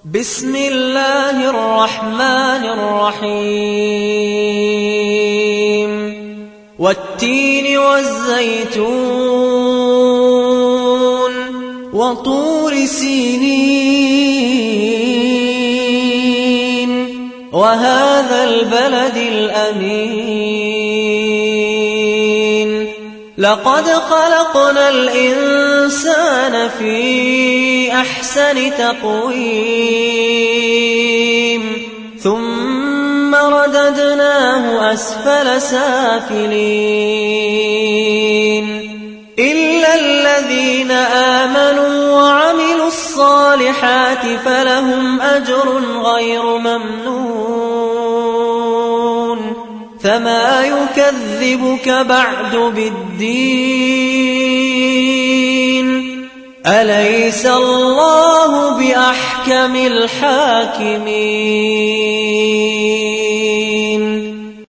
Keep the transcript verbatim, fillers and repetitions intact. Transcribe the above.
بسم الله الرحمن الرحيم والتين والزيتون وطور سينين وهذا البلد الأمين لقد خلقنا الإنسان في أحسن تقويم ثم رددناه أسفل سافلين إلا الذين آمنوا وعملوا الصالحات فلهم أجر غير ممنون فما يكذبك بعد بالدين أليس الله بأحكم الحاكمين